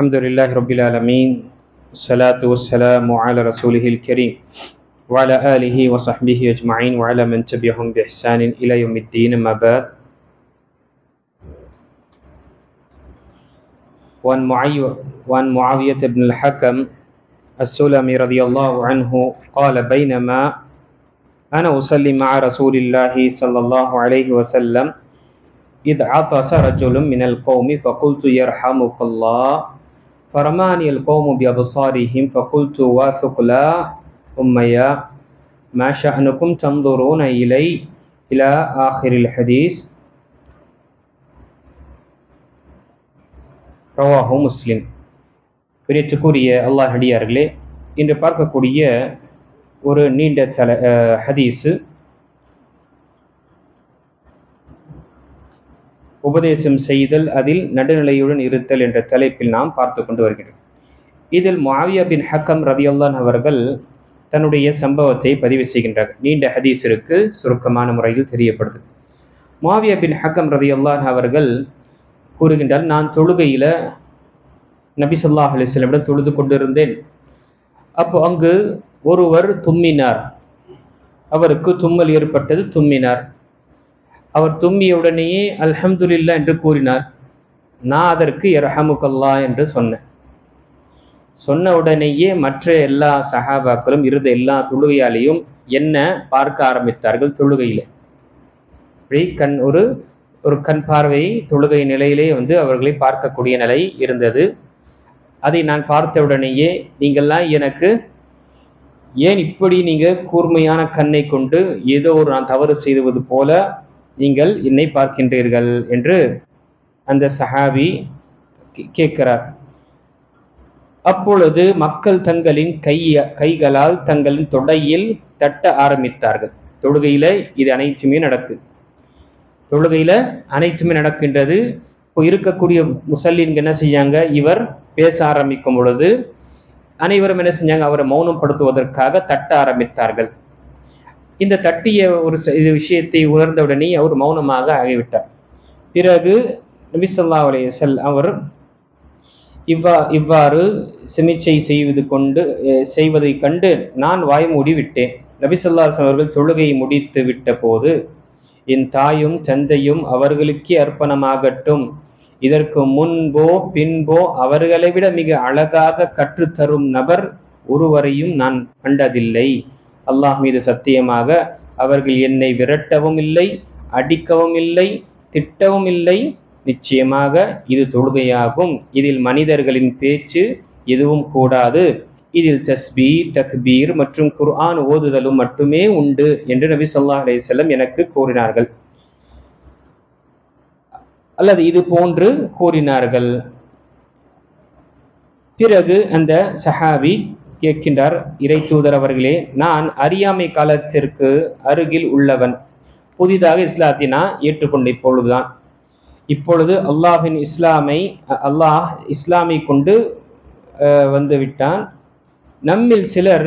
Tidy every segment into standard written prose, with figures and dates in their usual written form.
الحمد لله رب العالمين والصلاة والسلام على رسوله الكريم وعلى آله وصحبه أجمعين وعلى من تبعهم بإحسان إلى يوم الدين ما بعد وعن معاوية بن الحكم السلمي رضي الله عنه قال بينما أنا أصلي مع رسول الله صلى الله عليه وسلم إذ عطس رجل من القوم فقلت يرحمك الله فرماني القوم بأبصارهم فقلت واثقلا أميا ما شأنكم تنظرون إلي إلى آخر الحديث ரவாஹு முஸ்லிம். பிரியத்துக்குரிய அல்லாஹ் அடியார்களே, இன்று பார்க்கக்கூடிய ஒரு நீண்ட ஹதீஸு உபதேசம் செய்தல் அதில் நடுநிலையுடன் இருத்தல் என்ற தலைப்பில் நாம் பார்த்து கொண்டு வருகிறோம். இதில் முஆவியா பின் ஹக்கம் ரலியல்லாஹு அவர்கள் தன்னுடைய சம்பவத்தை பதிவு செய்கின்றார். நீண்ட ஹதீஸ் இருக்கு, சுருக்கமான முறையில் தெரியப்படுது. முஆவியா பின் ஹக்கம் ரலியல்லாஹு அவர்கள் கூறுகின்றார், நான் தொழுகையில நபி ஸல்லல்லாஹு அலைஹி வஸல்லம் தொழுது கொண்டிருந்தேன். அப்போ அங்கு ஒருவர் தும்மினார். அவருக்கு தும்மல் ஏற்பட்டது, தும்மினார். அவர் தும்மிய உடனேயே அல்ஹம்துலில்லாஹ் என்று கூறினார். நான் அதற்கு யர்ஹமுக்கல்லாஹ் என்று சொன்னேன். சொன்ன உடனேயே மற்ற எல்லா சஹாபாக்களும் இருந்த எல்லா தொழுகையாலையும் என்ன பார்க்க ஆரம்பித்தார்கள். தொழுகையில ஒரு கண் பார்வை தொழுகை நிலையிலே அவர்களை பார்க்கக்கூடிய நிலை இருந்தது. அதை நான் பார்த்த உடனேயே, நீங்கள்லாம் எனக்கு ஏன் இப்படி நீங்க கூர்மையான கண்ணை கொண்டு ஏதோ ஒரு நான் தவறு செய்வது போல நீங்கள் என்னை பார்க்கின்றீர்கள் என்று அந்த சஹாபி கேட்கிறார். அப்பொழுது மக்கள் தங்களின் கைகளால் தங்களின் தொடையில் தட்ட ஆரம்பித்தார்கள். தொழுகையில இது அனைத்துமே நடக்கின்றது. இப்போ இருக்கக்கூடிய முசல்லின்க என்ன செஞ்சாங்க, இவர் பேச ஆரம்பிக்கும் பொழுது அனைவரும் என்ன செஞ்சாங்க, அவரை மௌனப்படுத்துவதற்காக தட்ட ஆரம்பித்தார்கள். இந்த தட்டிய ஒரு விஷயத்தை உணர்ந்தவுடனே அவர் மௌனமாக ஆகிவிட்டார். பிறகு நபி ஸல்லல்லாஹு அலைஹி வஸல்லம் அவர் இவ்வாறு செமிச்சை செய்வதை கண்டு நான் வாய் மூடி விட்டேன். நபி ஸல்லல்லாஹு அலைஹி வஸல்லம் அவர்கள் தொழுகையை முடித்து விட்ட போது, என் தாயும் தந்தையும் அவர்களுக்கே அர்ப்பணமாகட்டும், இதற்கு முன்போ பின்போ அவர்களை விட மிக அழகாக கற்றுத்தரும் நபர் ஒருவரையும் நான் கண்டதில்லை. அல்லாஹ் மீது சத்தியமாக அவர்கள் என்னை விரட்டவும் இல்லை, அடிக்கவும் இல்லை, திட்டவும் இல்லை. நிச்சயமாக இது தொழுகையாகும். இதில் மனிதர்களின் பேச்சு எதுவும் கூடாது. இதில் தஸ்பீர், தக்பீர் மற்றும் குர்ஆன் ஓதுதலும் மட்டுமே உண்டு என்று நபி ஸல்லல்லாஹு அலைஹி வஸல்லம் எனக்கு கூறினார்கள், அல்லது இது போன்று கூறினார்கள். பிறகு அந்த சஹாபி கேட்கின்றார், இறை தூதர் அவர்களே, நான் அறியாமை காலத்திற்கு அருகில் உள்ளவன். புதிதாக இஸ்லாத்தை நான் ஏற்றுக்கொண்ட இப்பொழுது அல்லாஹ் இஸ்லாமை கொண்டு வந்து விட்டான். நம்மில் சிலர்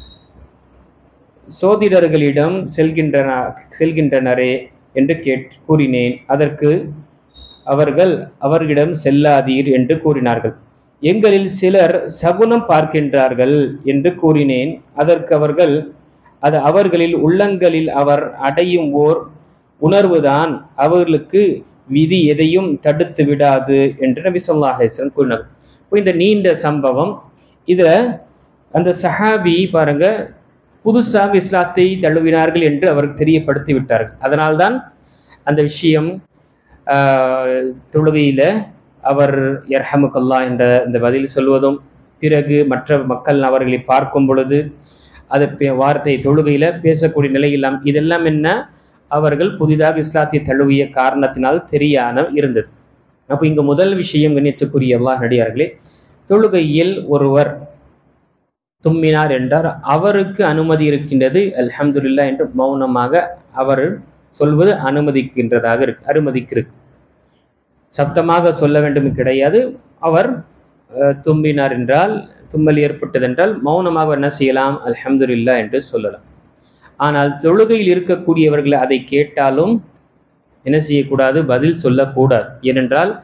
சோதிடர்களிடம் செல்கின்றனரே என்று கூறினேன். அதற்கு அவர்களிடம் செல்லாதீர் என்று கூறினார்கள். எங்களில் சிலர் சகுனம் பார்க்கின்றார்கள் என்று கூறினேன். அதற்கு அது அவர்களில் உள்ளங்களில் அவர் அடையும் ஓர் உணர்வுதான், அவர்களுக்கு விதி எதையும் தடுத்து விடாது என்று நபி ஸல்லல்லாஹு அலைஹி வஸல்லம் கூறினார். இந்த நீண்ட சம்பவம், இதுல அந்த சஹாபி பாருங்க, புதுசாக இஸ்லாத்தை தழுவினார்கள் என்று அவருக்கு தெரியப்படுத்தி விட்டார்கள். அதனால்தான் அந்த விஷயம் தொழுகையில அவர் யர்ஹமுக்கல்லாஹ் என்ற இந்த பதில் சொல்வதும், பிறகு மற்ற மக்கள் அவர்களை பார்க்கும் பொழுது அது வார்த்தை தொழுகையில பேசக்கூடிய நிலையெல்லாம், இதெல்லாம் என்ன, அவர்கள் புதிதாக இஸ்லாத்தை தழுவிய காரணத்தினால் தெரியாம இருந்தது. அப்ப இங்கு முதல் விஷயம் கண்ணியத்துக்குரிய அல்லாஹ் நடிகார்களே, தொழுகையில் ஒருவர் தும்மினார் என்றார், அவருக்கு அனுமதி இருக்கின்றது அல்ஹம்துலில்லாஹ் என்று மௌனமாக அவர் சொல்வது அனுமதிக்கு சப்தமாக சொல்ல வேண்டும் கிடையாது. அவர் தும்பினார் என்றால், தும்மல் ஏற்பட்டதென்றால் மௌனமாக என்ன செய்யலாம், அல்ஹம்துலில்லாஹ் என்று சொல்லலாம். ஆனால் தொழுகையில் இருக்கக்கூடியவர்கள் அதை கேட்டாலும் என்ன செய்யக்கூடாது, பதில் சொல்லக்கூடாது. ஏனென்றால்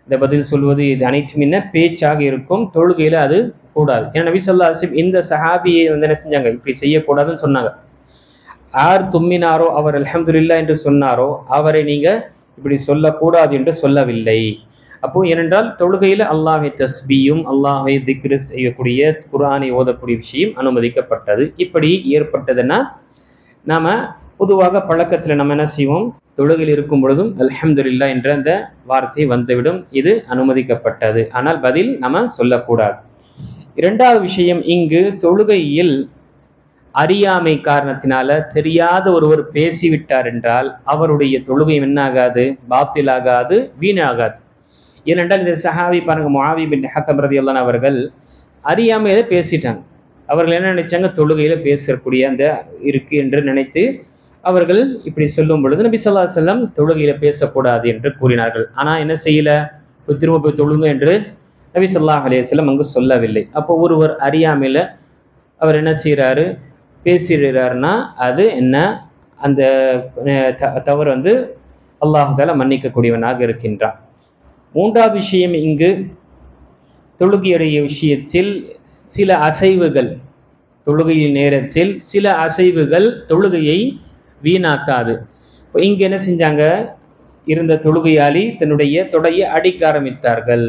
இந்த பதில் சொல்வது இது அனைத்தும் என்ன பேச்சாக இருக்கும், தொழுகையில அது கூடாது. ஏன்னா நபி ஸல்லல்லாஹு அலைஹி வஸல்லம் இந்த சஹாபியை வந்து என்ன செஞ்சாங்க, இப்படி செய்யக்கூடாதுன்னு சொன்னாங்க. யார் தும்மினாரோ அவர் அல்ஹம்துலில்லாஹ் என்று சொன்னாரோ அவரை நீங்க இப்படி சொல்லக்கூடாது என்று சொல்லவில்லை. அப்போ ஏனென்றால் தொழுகையில அல்லாஹ்வை தஸ்பீயும் அல்லாஹ்வை திக்ரு செய்யக்கூடிய குர்ஆனை ஓதக்கூடிய விஷயம் அனுமதிக்கப்பட்டது. இப்படி ஏற்பட்டதுன்னா நாம பொதுவாக பழக்கத்துல நம்ம என்ன செய்வோம், தொழுகையில் இருக்கும் பொழுதும் அல்ஹம்துலில்லாஹ் என்ற அந்த வார்த்தை வந்துவிடும். இது அனுமதிக்கப்பட்டது. ஆனால் பதில் நம்ம சொல்லக்கூடாது. இரண்டாவது விஷயம், இங்கு தொழுகையில் அறியாமை காரணத்தினால தெரியாத ஒருவர் பேசிவிட்டார் என்றால் அவருடைய தொழுகை என்னாகாது, பாத்திலாகாது, வீணாகாது. ஏனென்றால் இந்த சஹாபி பாருங்க, முஆவி பின் ஹக்கம் ரலியல்லாஹு அன்ஹு அவர்கள் அறியாமையில பேசிட்டாங்க. அவர்கள் என்ன நினைச்சாங்க, தொழுகையில பேசக்கூடிய அந்த இருக்கு என்று நினைத்து அவர்கள் இப்படி சொல்லும் பொழுது நபி ஸல்லல்லாஹு அலைஹி வஸல்லம் தொழுகையில பேசக்கூடாது என்று கூறினார்கள். ஆனா என்ன செய்யல, திரும்ப போய் தொழுங்க என்று நபி ஸல்லல்லாஹு அலைஹி வஸல்லம் அங்கு சொல்லவில்லை. அப்போ ஒருவர் அறியாமையில அவர் என்ன செய்யறாரு, பேசுகிறார்னா அது என்ன, அந்த தவறு வந்து அல்லாஹ் தஆலா மன்னிக்கக்கூடியவனாக இருக்கின்றான். மூன்றாவது விஷயம், இங்கு தொழுகையுடைய விஷயத்தில் சில அசைவுகள், தொழுகையின் நேரத்தில் சில அசைவுகள் தொழுகையை வீணாக்காது. இங்க என்ன செஞ்சாங்க, இருந்த தொழுகையாளி தன்னுடைய தொடையை அடிக்க ஆரம்பித்தார்கள்.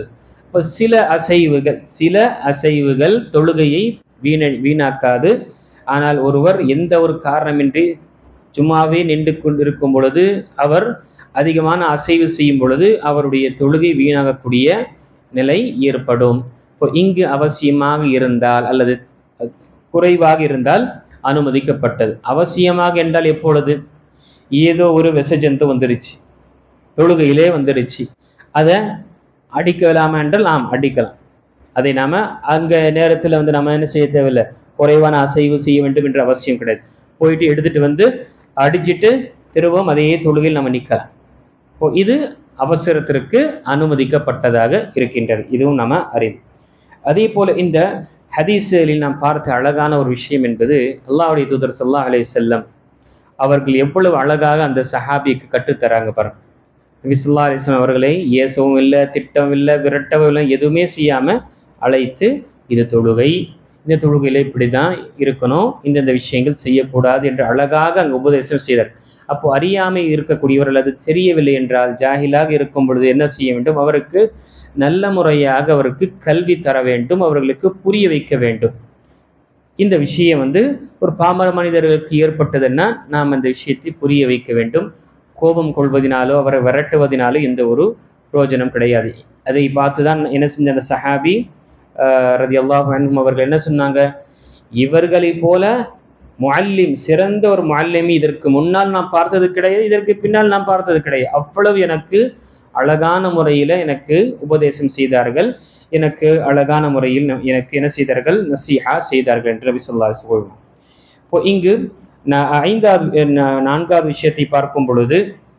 சில அசைவுகள் தொழுகையை வீணாக்காது. ஆனால் ஒருவர் எந்த ஒரு காரணமின்றி சும்மாவே நின்று கொண்டிருக்கும் பொழுது அவர் அதிகமான அசைவு செய்யும் பொழுது அவருடைய தொழுகை வீணாகக்கூடிய நிலை ஏற்படும். இங்கு அவசியமாக இருந்தால் அல்லது குறைவாக இருந்தால் அனுமதிக்கப்பட்டது. அவசியமாக என்றால் எப்பொழுது, ஏதோ ஒரு விஷஜந்து வந்துருச்சு, தொழுகையிலே வந்துருச்சு, அதை அடிக்கலாமா என்றால் நாம் அடிக்கலாம். அதை நாம அங்க நேரத்தில் வந்து நம்ம என்ன செய்ய தேவையில்லை, குறைவான அசைவு செய்ய வேண்டும் என்ற அவசியம் கிடையாது. போயிட்டு எடுத்துட்டு வந்து அடிச்சுட்டு திரும்பவும் அதே தொழுகையில் நம்ம நிக்கலாம். இது அவசரத்திற்கு அனுமதிக்கப்பட்டதாக இருக்கின்றது. இதுவும் நம்ம அறிவோம். அதே போல இந்த ஹதீஸ்களில் நாம் பார்த்த அழகான ஒரு விஷயம் என்பது, அல்லாஹ்வுடைய தூதர் ஸல்லல்லாஹு அலைஹி வஸல்லம் அவர்கள் எவ்வளவு அழகாக அந்த சஹாபிக்கு கற்றுத்தராங்க பாருங்க. நபி ஸல்லல்லாஹு அலைஹி வஸல்லம் அவர்களை ஏசவும் இல்லை, திட்டவும் இல்லை, விரட்டவும் இல்லை, எதுவுமே செய்யாம அழைத்து, இது தொழுகை, இந்த தொழுகையில இப்படிதான் இருக்கணும், இந்தந்த விஷயங்கள் செய்யக்கூடாது என்று அழகாக அங்கு உபதேசம் செய்தார். அப்போ அறியாமை இருக்கக்கூடியவர்கள், அது தெரியவில்லை என்றால் ஜாஹிலாக இருக்கும் பொழுது என்ன செய்ய வேண்டும், அவருக்கு நல்ல முறையாக அவருக்கு கல்வி தர வேண்டும், அவர்களுக்கு புரிய வைக்க வேண்டும். இந்த விஷயம் வந்து ஒரு பாமர மனிதர்களுக்கு ஏற்பட்டதுன்னா நாம் அந்த விஷயத்தை புரிய வைக்க வேண்டும். கோபம் கொள்வதனாலோ அவரை விரட்டுவதனாலோ எந்த ஒரு பிரயோஜனம் கிடையாது. அதை பார்த்துதான் என்ன செஞ்ச அந்த சஹாபி ரலியல்லாஹு அன்ஹு அவர்கள் என்ன சொன்னாங்க, இவர்களை போல முஅல்லிம், சிறந்த ஒரு முஅல்லிமி இதற்கு முன்னால் நாம் பார்த்தது கிடையாது, இதற்கு பின்னால் நாம் பார்த்தது கிடையாது. அவ்வளவு எனக்கு அழகான முறையில எனக்கு உபதேசம் செய்தார்கள், எனக்கு அழகான முறையில் எனக்கு என்ன செய்தார்கள், நசீஹா செய்தார்கள் என்று நபி ஸல்லல்லாஹு அலைஹி வஸல்லம். இப்போ இங்கு நான்காவது விஷயத்தை பார்க்கும் பொழுது,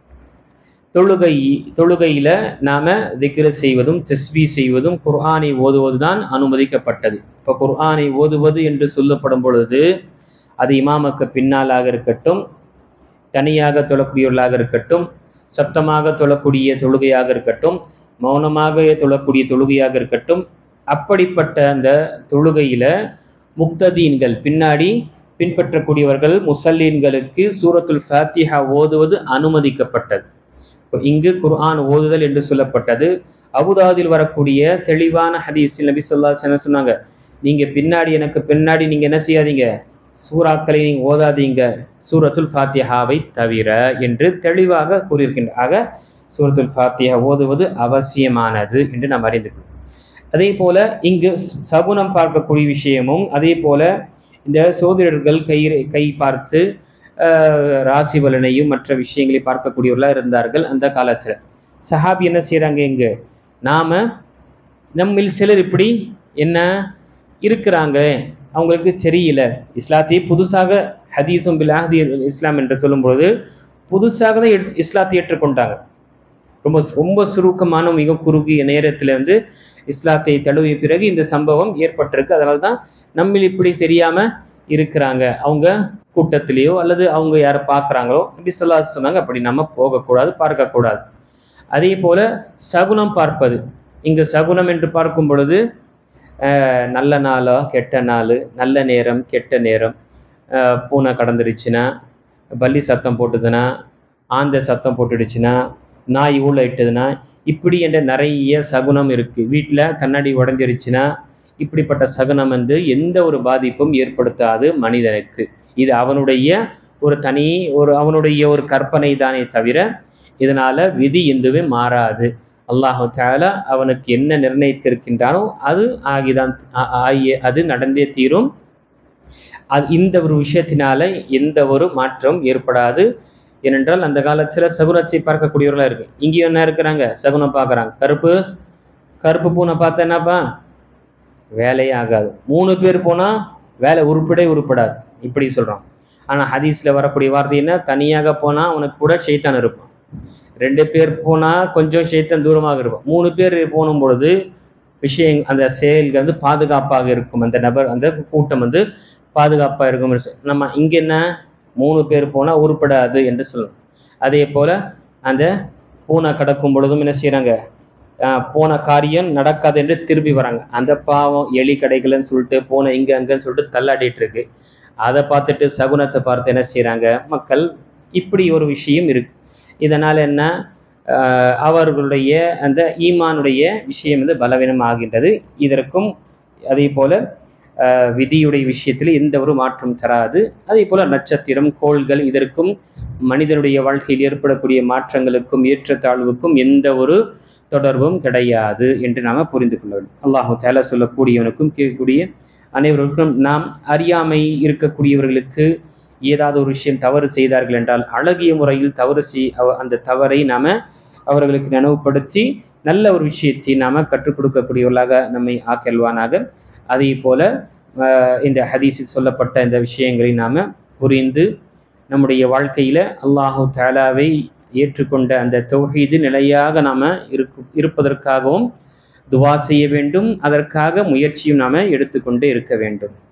தொழுகையில நாம திக்ர் செய்வதும் தஸ்பீஹ் செய்வதும் குர்ஆனை ஓதுவதுதான் அனுமதிக்கப்பட்டது. இப்போ குர்ஆனை ஓதுவது என்று சொல்லப்படும் பொழுது அது இமாமுக்கு பின்னாலாக இருக்கட்டும், தனியாக தொழக்கூடியவர்களாக இருக்கட்டும், சப்தமாக தொழக்கூடிய தொழுகையாக இருக்கட்டும், மௌனமாக தொழக்கூடிய தொழுகையாக இருக்கட்டும், அப்படிப்பட்ட அந்த தொழுகையில முக்ததீன்கள், பின்னாடி பின்பற்றக்கூடியவர்கள், முஸல்லீன்களுக்கு சூரத்துல் ஃபாத்திஹா ஓதுவது அனுமதிக்கப்பட்டது. இங்கு குர்ஆன் ஓதுதல் என்று சொல்லப்பட்டது. அபூதாவுதில் வரக்கூடிய தெளிவான ஹதீஸில் நபி ஸல்லல்லாஹு அலைஹி வஸல்லம் சொன்னாங்க, நீங்க பின்னாடி எனக்கு பின்னாடி நீங்க என்ன செய்யாதீங்க, சூறாக்களை நீங்க ஓதாதீங்க, சூரத்துல் ஃபாத்திஹாவை தவிர என்று தெளிவாக கூறியிருக்கின்ற. ஆக சூரத்துல் ஃபாத்திஹா ஓதுவது அவசியமானது என்று நாம் அறிந்து. அதே போல இங்கு சகுனம் பார்க்கக்கூடிய விஷயமும், அதே போல இந்த சோதிடர்கள் கை பார்த்து ராசி பலனையும் மற்ற விஷயங்களை பார்க்கக்கூடியவர்களா இருந்தார்கள் அந்த காலத்துல. சஹாபி என்ன செய்யறாங்க, இங்கு நம்மில் சிலர் இப்படி என்ன இருக்கிறாங்க, அவங்களுக்கு தெரியல, இஸ்லாத்தை புதுசாக ஹதீஸும் பில் அஹ்தி இஸ்லாம் என்று சொல்லும்போது புதுசாக தான் இஸ்லாத்தை ஏற்றுக்கொண்டாங்க. ரொம்ப ரொம்ப சுருக்கமான மிக குறுகிய நேரத்துல வந்து இஸ்லாத்தை தழுவிய பிறகு இந்த சம்பவம் ஏற்பட்டிருக்கு. அதனால்தான் நம்மில் இப்படி தெரியாம இருக்கிறாங்க, அவங்க கூட்டத்திலேயோ அல்லது அவங்க யாரை பார்க்குறாங்களோ நபி ஸல்லல்லாஹு அலைஹி வஸல்லம் சொன்னாங்க, அப்படி நம்ம போகக்கூடாது, பார்க்கக்கூடாது. அதே போல சகுனம் பார்ப்பது. இங்கு சகுனம் என்று பார்க்கும் பொழுது நல்ல நாளா கெட்ட நாள், நல்ல நேரம் கெட்ட நேரம், பூனை கடந்துருச்சுன்னா, பல்லி சத்தம் போட்டுதுன்னா, ஆந்தை சத்தம் போட்டுடுச்சுன்னா, நாய் ஊழையிட்டதுன்னா, இப்படி என்ற நிறைய சகுனம் இருக்கு. வீட்டில் கண்ணாடி உடஞ்சிருச்சுன்னா இப்படிப்பட்ட சகுனம் வந்து எந்த ஒரு பாதிப்பும் ஏற்படுத்தாது மனிதனுக்கு. இது அவனுடைய ஒரு தனி அவனுடைய ஒரு கற்பனை தானே தவிர இதனால விதி எதுவுமே மாறாது. அல்லாஹு தஆலா அவனுக்கு என்ன நிர்ணயித்திருக்கின்றானோ அது அது நடந்தே தீரும். இந்த ஒரு விஷயத்தினால எந்த ஒரு மாற்றம் ஏற்படாது. ஏனென்றால் அந்த காலத்துல சகுனத்தை பார்க்கக்கூடியவர்களா இருக்கு. இங்கேயும் என்ன இருக்கிறாங்க, சகுனம் பார்க்கறாங்க. கருப்பு பூனை பார்த்தா என்னப்பா, வேலையே ஆகாது. 3 பேர் போனா வேலை உருப்படாது, இப்படி சொல்றான். ஆனா ஹதீஸ்ல வரக்கூடிய வார்த்தை என்ன, தனியாக போனா அவனுக்கு கூட ஷைத்தான் இருப்பான். 2 பேர் போனா கொஞ்சம் ஷைத்தான் தூரமாக இருப்பான். 3 பேர் போனும் பொழுது அந்த செயல்கள் வந்து பாதுகாப்பாக இருக்கும். அந்த நபர் அந்த கூட்டம் வந்து பாதுகாப்பா இருக்கும். நம்ம இங்க என்ன, 3 பேர் போனா உருப்படாது என்று சொல்லணும். அதே போல அந்த பூனை கடக்கும் பொழுதும் என்ன செய்யறாங்க, போன காரியம் நடக்காது என்று திரும்பி வராங்க. அந்த பாவம் எலி கடைகள்னு சொல்லிட்டு பூனை இங்க அங்கன்னு சொல்லிட்டு தள்ளாடிட்டு இருக்கு. அதை பார்த்துட்டு சகுனத்தை பார்த்து என்ன செய்யறாங்க மக்கள். இப்படி ஒரு விஷயம் இருக்கு. இதனால என்ன, அவர்களுடைய அந்த ஈமானுடைய விஷயம் வந்து பலவீனம் ஆகின்றது. இதற்கும் அதே போல விதியுடைய விஷயத்தில் எந்த ஒரு மாற்றம் தராது. அதே போல நட்சத்திரம், கோள்கள், இதற்கும் மனிதனுடைய வாழ்க்கையில் ஏற்படக்கூடிய மாற்றங்களுக்கும் ஏற்றத்தாழ்வுக்கும் எந்த ஒரு தொடர்பும் கிடையாது என்று நாம புரிந்து கொள்ள வேண்டும். அல்லாஹு தஆலா சொல்லக்கூடியவனுக்கும் கேட்கக்கூடிய அனைவருக்கும், நாம் அறியாமை இருக்கக்கூடியவர்களுக்கு ஏதாவது ஒரு விஷயம் தவறு செய்தார்கள் என்றால் அழகிய முறையில் அந்த தவறை நாம அவர்களுக்கு நினைவுபடுத்தி நல்ல ஒரு விஷயத்தை நாம கற்றுக் கொடுக்கக்கூடியவர்களாக நம்மை ஆக்கல்வானாக. அதே போல இந்த ஹதீஸில் சொல்லப்பட்ட இந்த செய்யங்களை நாம புரிந்து நம்முடைய வாழ்க்கையில அல்லாஹு தஆலாவை ஏற்றுக்கொண்ட அந்த தௌஹீது நிலையாக நாம இருப்பதற்காகவும் துவா செய்ய வேண்டும். அதற்காக முயற்சியும் நாம எடுத்துக்கொண்டு இருக்க வேண்டும்.